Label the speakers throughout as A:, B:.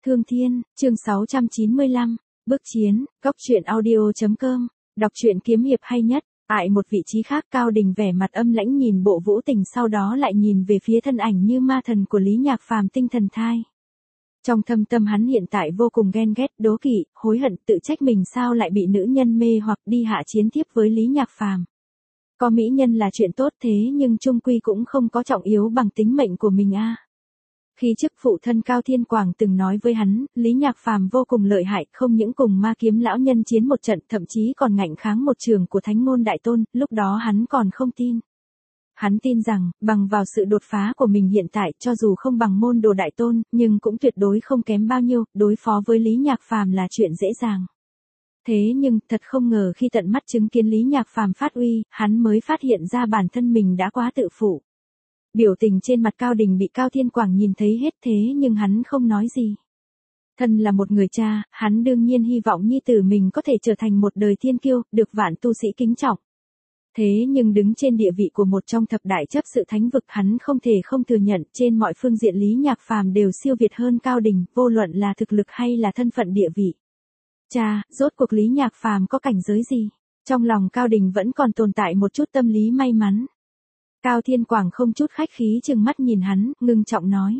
A: Thương Thiên, chương 695, Bước Chiến, Góc Truyện Audio.com, đọc truyện kiếm hiệp hay nhất. Tại một vị trí khác, Cao Đình vẻ mặt âm lãnh nhìn Bộ Vũ Tình, sau đó lại nhìn về phía thân ảnh như ma thần của Lý Nhạc Phàm tinh thần thai. Trong thâm tâm hắn hiện tại vô cùng ghen ghét, đố kỵ, hối hận, tự trách mình sao lại bị nữ nhân mê hoặc đi hạ chiến tiếp với Lý Nhạc Phàm. Có mỹ nhân là chuyện tốt, thế nhưng chung quy cũng không có trọng yếu bằng tính mệnh của mình a. Khi trước phụ thân Cao Thiên Quảng từng nói với hắn, Lý Nhạc Phàm vô cùng lợi hại, không những cùng ma kiếm lão nhân chiến một trận, thậm chí còn ngạnh kháng một trường của Thánh Môn Đại Tôn, lúc đó hắn còn không tin. Hắn tin rằng, bằng vào sự đột phá của mình hiện tại, cho dù không bằng môn đồ Đại Tôn, nhưng cũng tuyệt đối không kém bao nhiêu, đối phó với Lý Nhạc Phàm là chuyện dễ dàng. Thế nhưng, thật không ngờ khi tận mắt chứng kiến Lý Nhạc Phàm phát uy, hắn mới phát hiện ra bản thân mình đã quá tự phụ. Biểu tình trên mặt Cao Đình bị Cao Thiên Quảng nhìn thấy hết, thế nhưng hắn không nói gì. Thân là một người cha, hắn đương nhiên hy vọng nhi tử mình có thể trở thành một đời thiên kiêu, được vạn tu sĩ kính trọng. Thế nhưng đứng trên địa vị của một trong thập đại chấp sự thánh vực, hắn không thể không thừa nhận trên mọi phương diện Lý Nhạc Phàm đều siêu việt hơn Cao Đình, vô luận là thực lực hay là thân phận địa vị. Cha, rốt cuộc Lý Nhạc Phàm có cảnh giới gì? Trong lòng Cao Đình vẫn còn tồn tại một chút tâm lý may mắn. Cao Thiên Quảng không chút khách khí trừng mắt nhìn hắn, ngưng trọng nói.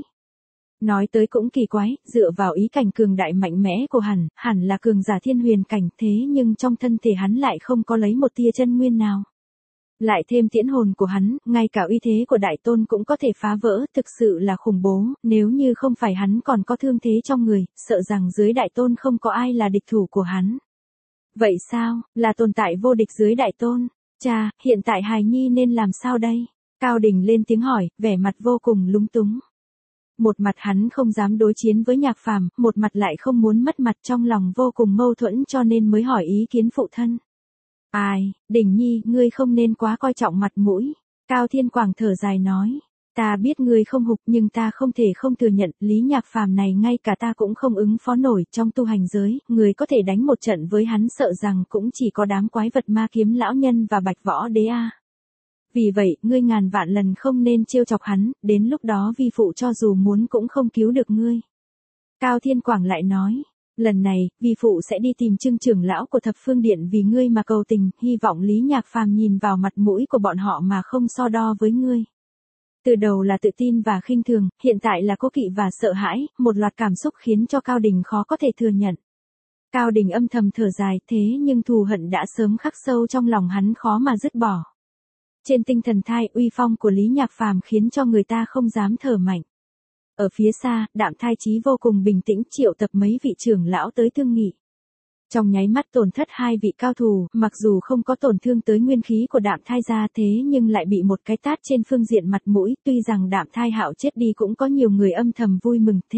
A: Nói tới cũng kỳ quái, dựa vào ý cảnh cường đại mạnh mẽ của hắn, hẳn là cường giả thiên huyền cảnh, thế nhưng trong thân thể hắn lại không có lấy một tia chân nguyên nào. Lại thêm tiễn hồn của hắn, ngay cả uy thế của Đại Tôn cũng có thể phá vỡ, thực sự là khủng bố, nếu như không phải hắn còn có thương thế trong người, sợ rằng dưới Đại Tôn không có ai là địch thủ của hắn. Vậy sao, là tồn tại vô địch dưới Đại Tôn? Cha, hiện tại hài nhi nên làm sao đây? Cao Đình lên tiếng hỏi, vẻ mặt vô cùng lúng túng. Một mặt hắn không dám đối chiến với Nhạc Phàm, một mặt lại không muốn mất mặt, trong lòng vô cùng mâu thuẫn cho nên mới hỏi ý kiến phụ thân. Ai, Đình nhi, ngươi không nên quá coi trọng mặt mũi. Cao Thiên Quảng thở dài nói. Ta biết ngươi không hục nhưng ta không thể không thừa nhận, Lý Nhạc Phàm này ngay cả ta cũng không ứng phó nổi, trong tu hành giới, người có thể đánh một trận với hắn sợ rằng cũng chỉ có đám quái vật ma kiếm lão nhân và Bạch Võ Đế a. Vì vậy, ngươi ngàn vạn lần không nên trêu chọc hắn, đến lúc đó vi phụ cho dù muốn cũng không cứu được ngươi. Cao Thiên Quảng lại nói, lần này, vi phụ sẽ đi tìm Trương trưởng lão của Thập Phương Điện vì ngươi mà cầu tình, hy vọng Lý Nhạc Phàm nhìn vào mặt mũi của bọn họ mà không so đo với ngươi. Từ đầu là tự tin và khinh thường, hiện tại là cố kỵ và sợ hãi, một loạt cảm xúc khiến cho Cao Đình khó có thể thừa nhận. Cao Đình âm thầm thở dài, thế nhưng thù hận đã sớm khắc sâu trong lòng hắn khó mà dứt bỏ. Trên tinh thần thai, uy phong của Lý Nhạc Phàm khiến cho người ta không dám thở mạnh. Ở phía xa, Đạm Thai Chí vô cùng bình tĩnh triệu tập mấy vị trưởng lão tới thương nghị. Trong nháy mắt tổn thất hai vị cao thủ, mặc dù không có tổn thương tới nguyên khí của Đạm Thai gia thế nhưng lại bị một cái tát trên phương diện mặt mũi, tuy rằng Đạm Thai Hạo chết đi cũng có nhiều người âm thầm vui mừng thế.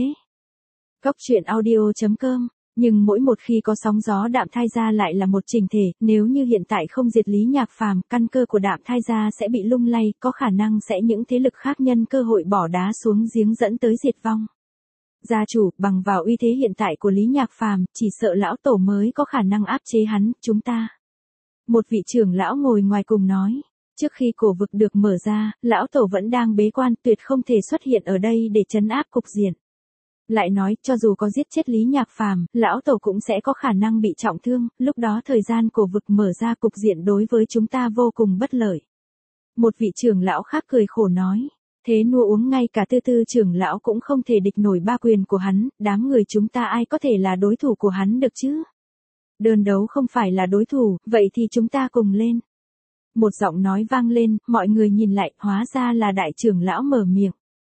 A: Góc truyện audio.com. Nhưng mỗi một khi có sóng gió Đạm Thai gia lại là một chỉnh thể, nếu như hiện tại không diệt Lý Nhạc Phàm, căn cơ của Đạm Thai gia sẽ bị lung lay, có khả năng sẽ những thế lực khác nhân cơ hội bỏ đá xuống giếng dẫn tới diệt vong. Gia chủ, bằng vào uy thế hiện tại của Lý Nhạc Phàm, chỉ sợ lão tổ mới có khả năng áp chế hắn, chúng ta. Một vị trưởng lão ngồi ngoài cùng nói, trước khi cổ vực được mở ra, lão tổ vẫn đang bế quan, tuyệt không thể xuất hiện ở đây để trấn áp cục diện. Lại nói, cho dù có giết chết Lý Nhạc Phàm, lão tổ cũng sẽ có khả năng bị trọng thương, lúc đó thời gian cổ vực mở ra cục diện đối với chúng ta vô cùng bất lợi. Một vị trưởng lão khác cười khổ nói, thế nua uống ngay cả Tư Tư trưởng lão cũng không thể địch nổi ba quyền của hắn, đám người chúng ta ai có thể là đối thủ của hắn được chứ? Đơn đấu không phải là đối thủ, vậy thì chúng ta cùng lên. Một giọng nói vang lên, mọi người nhìn lại, hóa ra là đại trưởng lão mở miệng.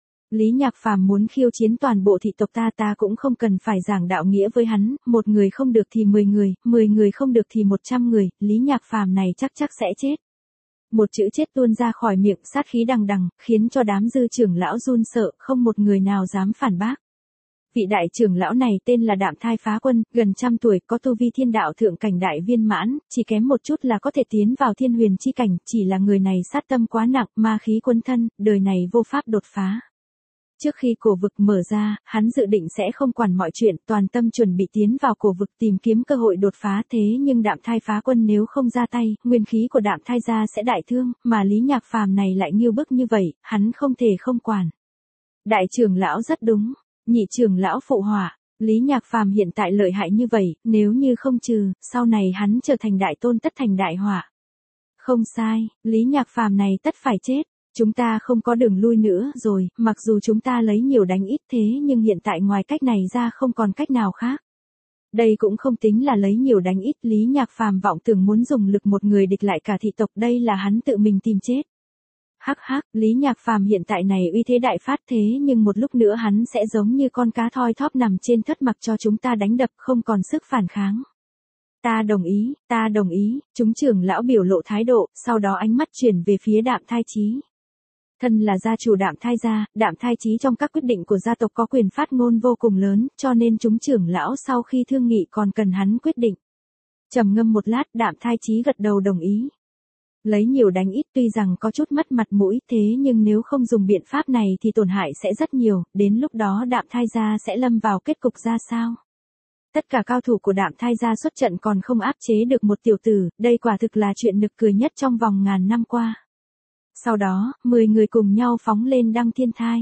A: Lý Nhạc Phàm muốn khiêu chiến toàn bộ thị tộc ta cũng không cần phải giảng đạo nghĩa với hắn, một người không được thì 10 người, 10 người không được thì 100 người, Lý Nhạc Phàm này chắc sẽ chết. Một chữ chết tuôn ra khỏi miệng, sát khí đằng đằng, khiến cho đám dư trưởng lão run sợ, không một người nào dám phản bác. Vị đại trưởng lão này tên là Đạm Thai Phá Quân, gần 100 tuổi, có tu vi thiên đạo thượng cảnh đại viên mãn, chỉ kém một chút là có thể tiến vào thiên huyền chi cảnh, chỉ là người này sát tâm quá nặng, ma khí quấn thân, đời này vô pháp đột phá. Trước khi cổ vực mở ra, hắn dự định sẽ không quản mọi chuyện, toàn tâm chuẩn bị tiến vào cổ vực tìm kiếm cơ hội đột phá, thế nhưng Đạm Thai Phá Quân nếu không ra tay, nguyên khí của Đạm Thai gia sẽ đại thương, mà Lý Nhạc Phàm này lại nghiêu bức như vậy, hắn không thể không quản. Đại trưởng lão rất đúng, nhị trưởng lão phụ họa, Lý Nhạc Phàm hiện tại lợi hại như vậy, nếu như không trừ, sau này hắn trở thành đại tôn tất thành đại họa. Không sai, Lý Nhạc Phàm này tất phải chết. Chúng ta không có đường lui nữa rồi, mặc dù chúng ta lấy nhiều đánh ít thế nhưng hiện tại ngoài cách này ra không còn cách nào khác. Đây cũng không tính là lấy nhiều đánh ít, Lý Nhạc Phàm vọng tưởng muốn dùng lực một người địch lại cả thị tộc, đây là hắn tự mình tìm chết. Hắc hắc, Lý Nhạc Phàm hiện tại này uy thế đại phát thế nhưng một lúc nữa hắn sẽ giống như con cá thoi thóp nằm trên thớt mặc cho chúng ta đánh đập không còn sức phản kháng. Ta đồng ý, chúng trưởng lão biểu lộ thái độ, sau đó ánh mắt chuyển về phía Đạm Thai Chí. Thân là gia chủ Đạm Thai Chí trong các quyết định của gia tộc có quyền phát ngôn vô cùng lớn, cho nên chúng trưởng lão sau khi thương nghị còn cần hắn quyết định. Trầm ngâm một lát, Đạm Thai Chí gật đầu đồng ý. Lấy nhiều đánh ít tuy rằng có chút mất mặt mũi thế nhưng nếu không dùng biện pháp này thì tổn hại sẽ rất nhiều, đến lúc đó Đạm Thai gia sẽ lâm vào kết cục ra sao? Tất cả cao thủ của Đạm Thai gia xuất trận còn không áp chế được một tiểu tử, đây quả thực là chuyện nực cười nhất trong vòng ngàn năm qua. Sau đó, 10 người cùng nhau phóng lên Đăng Thiên Thai.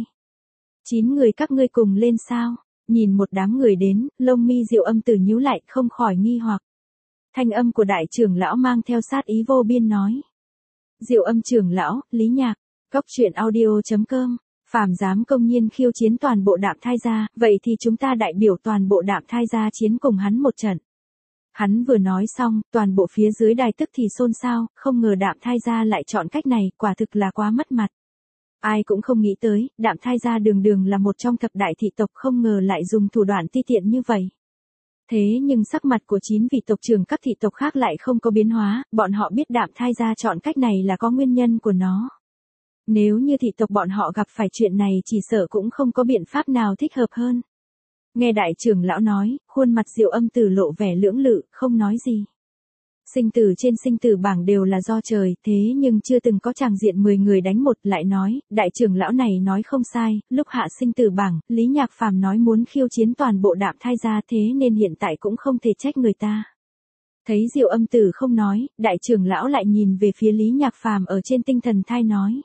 A: 9 người các ngươi cùng lên sao? Nhìn một đám người đến, lông mi Diệu Âm Tử nhíu lại không khỏi nghi hoặc. Thanh âm của đại trưởng lão mang theo sát ý vô biên nói. Diệu Âm trưởng lão, Lý Nhạc, Cốc Truyện Audio.com, phàm dám công nhiên khiêu chiến toàn bộ Đạm Thai gia, vậy thì chúng ta đại biểu toàn bộ Đạm Thai gia chiến cùng hắn một trận. Hắn vừa nói xong, toàn bộ phía dưới đài tức thì xôn xao, không ngờ Đạm Thai gia lại chọn cách này, quả thực là quá mất mặt. Ai cũng không nghĩ tới, Đạm Thai gia đường đường là một trong thập đại thị tộc không ngờ lại dùng thủ đoạn ti tiện như vậy. Thế nhưng sắc mặt của 9 vị tộc trưởng các thị tộc khác lại không có biến hóa, bọn họ biết Đạm Thai gia chọn cách này là có nguyên nhân của nó. Nếu như thị tộc bọn họ gặp phải chuyện này chỉ sợ cũng không có biện pháp nào thích hợp hơn. Nghe đại trưởng lão nói, khuôn mặt Diệu Âm Tử lộ vẻ lưỡng lự, không nói gì. Sinh tử trên sinh tử bảng đều là do trời, thế nhưng chưa từng có tràng diện 10 người đánh một, lại nói, đại trưởng lão này nói không sai, lúc hạ sinh tử bảng, Lý Nhạc Phàm nói muốn khiêu chiến toàn bộ Đạm Thai gia thế nên hiện tại cũng không thể trách người ta. Thấy Diệu Âm Tử không nói, đại trưởng lão lại nhìn về phía Lý Nhạc Phàm ở trên tinh thần thai nói.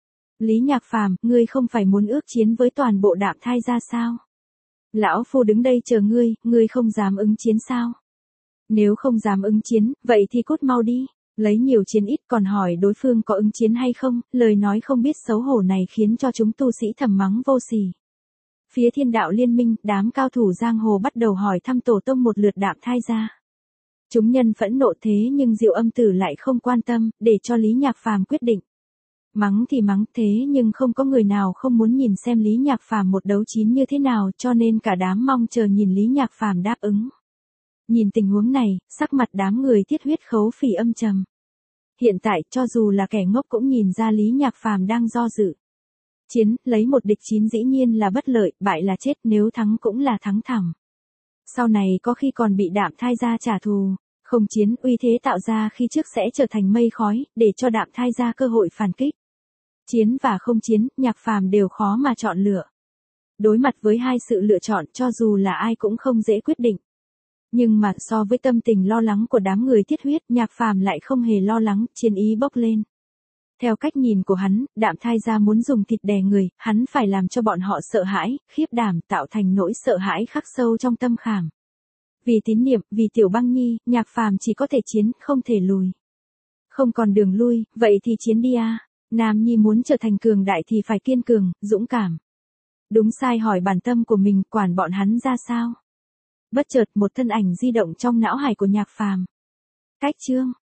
A: Lý Nhạc Phàm, ngươi không phải muốn ước chiến với toàn bộ Đạm Thai gia sao? Lão phu đứng đây chờ ngươi không dám ứng chiến sao? Nếu không dám ứng chiến, vậy thì cút mau đi, lấy nhiều chiến ít còn hỏi đối phương có ứng chiến hay không, lời nói không biết xấu hổ này khiến cho chúng tu sĩ thầm mắng vô sỉ. Phía Thiên Đạo Liên Minh, đám cao thủ giang hồ bắt đầu hỏi thăm tổ tông một lượt Đạm Thai gia. Chúng nhân phẫn nộ thế nhưng Diệu Âm Tử lại không quan tâm, để cho Lý Nhạc Phàm quyết định. Mắng thì mắng thế nhưng không có người nào không muốn nhìn xem Lý Nhạc Phàm một đấu chín như thế nào cho nên cả đám mong chờ nhìn Lý Nhạc Phàm đáp ứng. Nhìn tình huống này, sắc mặt đám người Thiết Huyết Khấu Phỉ âm trầm. Hiện tại cho dù là kẻ ngốc cũng nhìn ra Lý Nhạc Phàm đang do dự. Chiến, lấy một địch 9 dĩ nhiên là bất lợi, bại là chết, nếu thắng cũng là thắng thẳng. Sau này có khi còn bị Đạm Thai gia trả thù, không chiến uy thế tạo ra khi trước sẽ trở thành mây khói, để cho Đạm Thai gia cơ hội phản kích. Chiến và không chiến, Nhạc Phàm đều khó mà chọn lựa. Đối mặt với hai sự lựa chọn cho dù là ai cũng không dễ quyết định. Nhưng mà so với tâm tình lo lắng của đám người Thiết Huyết, Nhạc Phàm lại không hề lo lắng, chiến ý bốc lên. Theo cách nhìn của hắn, Đạm Thai gia muốn dùng thịt đè người, hắn phải làm cho bọn họ sợ hãi, khiếp đảm, tạo thành nỗi sợ hãi khắc sâu trong tâm khảm. Vì tín niệm, vì Tiểu Băng Nhi, Nhạc Phàm chỉ có thể chiến, không thể lùi. Không còn đường lui, vậy thì chiến đi a. Nam Nhi muốn trở thành cường đại thì phải kiên cường, dũng cảm. Đúng sai hỏi bản tâm của mình, quản bọn hắn ra sao? Bất chợt một thân ảnh di động trong não hải của Nhạc Phàm. Cách chương